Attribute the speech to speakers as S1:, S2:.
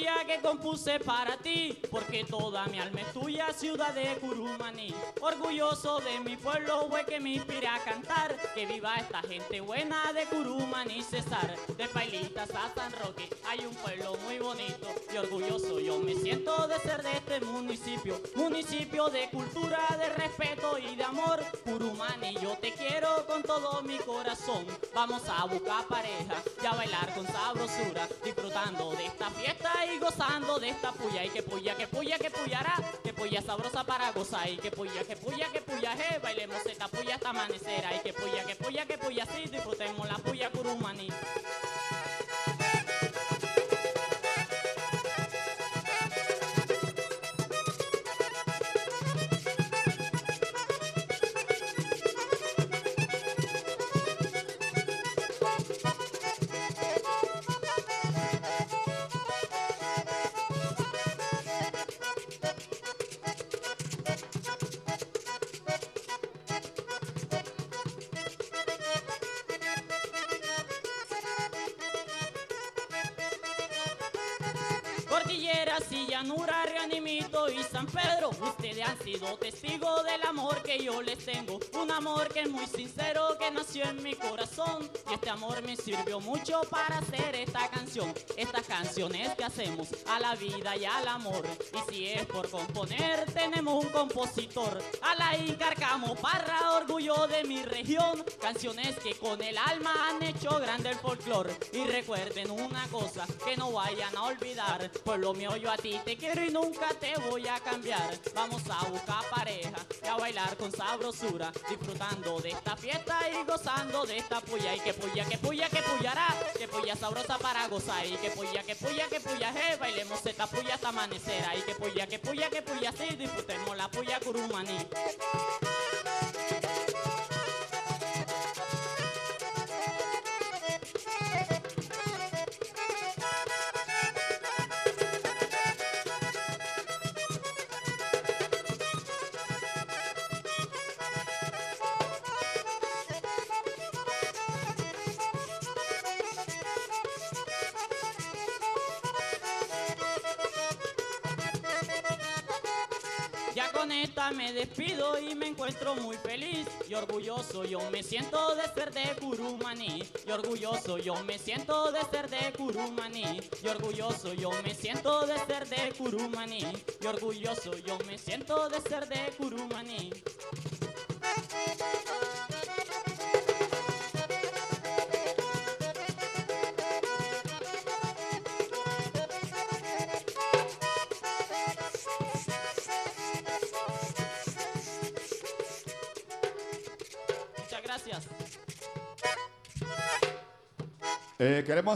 S1: puya que compuse para ti, porque toda mi alma es tuya, ciudad de Curumaní. Orgulloso de mi pueblo, güey, que me inspira a cantar, que viva esta gente buena de Curumaní, Cesar. De Pailitas a San Roque hay un pueblo muy bonito, y orgulloso yo me siento de ser de este municipio. Municipio de cultura, de respeto y de amor. Curumaní, yo te quiero con todo mi corazón. Vamos a buscar pareja y a bailar con sabrosura, disfrutando de esta fiesta y gozando de esta puya. Y que puya, que puya, que puyará, que puya sabrosa para gozar. Y que puya, que puya, que puya, bailemos esta puya hasta amanecer. Y que puya, que puya, que puya, sí, disfrutemos la puya Curumaní. Cordilleras y llanura, Reanimito y San Pedro, ustedes han sido testigos del amor que yo les tengo. Un amor que es muy sincero, que nació en mi corazón, y este amor me sirvió mucho para hacer esta canción. Estas canciones que hacemos a la vida y al amor, y si es por componer, tenemos un compositor, Alain Carcamo Parra, orgullo de mi región. Canciones que con el alma han hecho grande el folclore. Y recuerden una cosa, que no vayan a olvidar, pueblo mío, yo a ti te quiero y nunca te voy a cambiar. Vamos a buscar pareja y a bailar con sabrosura, disfrutando de esta fiesta y gozando de esta puya. Y que puya, que puya, que puyará, que puya sabrosa para gozar. Y que puya, que puya, que puya, bailemos esta puya hasta amanecer. Y que puya, que puya, que puya, sí, disfrutemos la puya Curumaní. Ya con esta me despido y me encuentro muy feliz, y orgulloso yo me siento de ser de Curumaní. Y orgulloso yo me siento de ser de Curumaní. Y orgulloso yo me siento de ser de Curumaní. Y orgulloso yo me siento de ser de Curumaní. Muchas gracias.
S2: Queremos